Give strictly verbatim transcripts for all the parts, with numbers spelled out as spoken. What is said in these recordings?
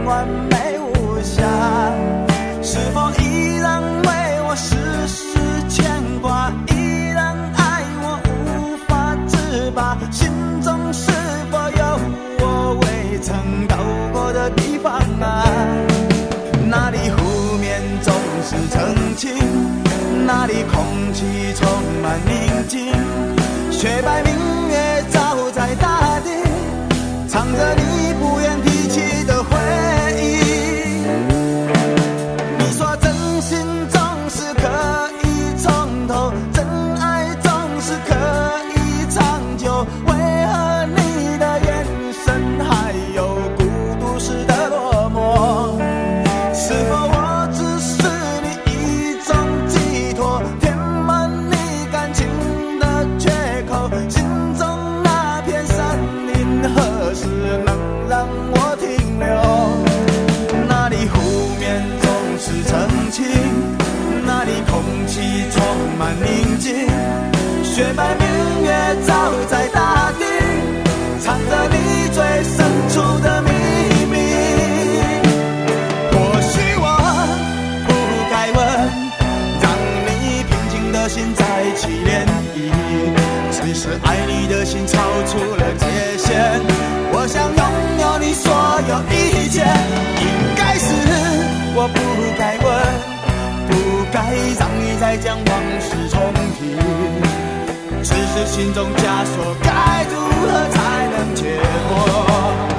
完美无瑕？是否依然为我时时牵挂，依然爱我无法自拔？心中是否有我未曾到过的地方啊？那里湖面总是澄清，那里空气充满宁静，雪白明月照在大地，唱着你不愿提起的回忆。你说真心总是可以从头，真爱总是可以长久，为何你的眼神还有孤独时的落寞？是否我只是你一种寄托，填满你感情的缺口？心中那片森林何时能让我停留？那里湖面总是澄清，那里空气充满宁静，雪白明月照在大地，藏着你最深处的秘密。或许我不该问，让你平静的心再起涟漪，只是爱你的心超出了界限。我想拥有你所有一切，应该是我不该问，不该让你再将往事重提，只是心中枷锁该如何才能解脱？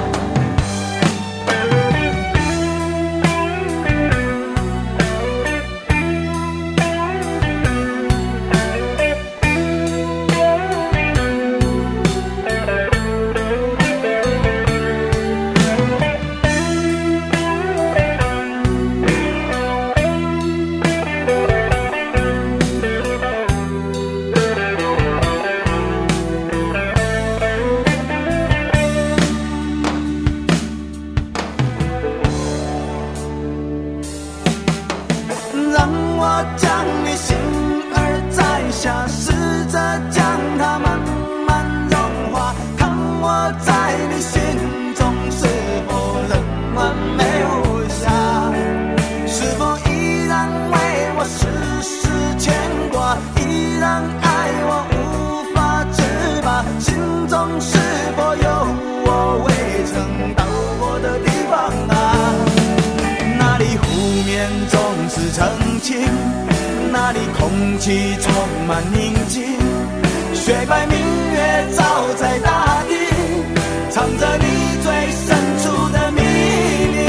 那里空气充满宁静，雪白明月照在大地，藏着你最深处的秘密。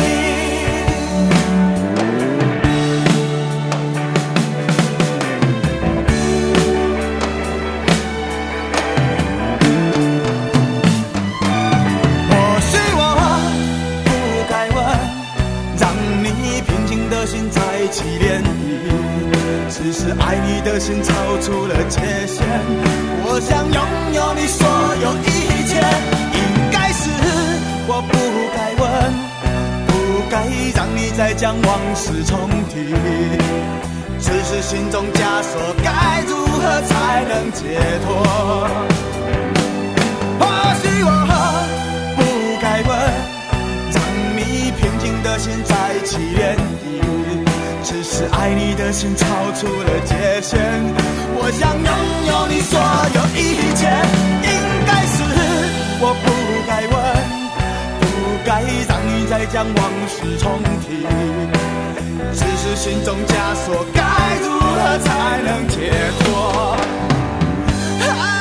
或许我不该问，让你平静的心再起涟漪，只是爱你的心超出了界限。我想拥有你所有一切，应该是我不该问，不该让你再将往事重提，只是心中枷锁该如何才能解脱？或许我不该问，让你平静的心再起涟漪，只是爱你的心超出了界限。我想拥有你所有一切，应该是我不该问，不该让你再将往事重提，只是心中枷锁该如何才能解脱？啊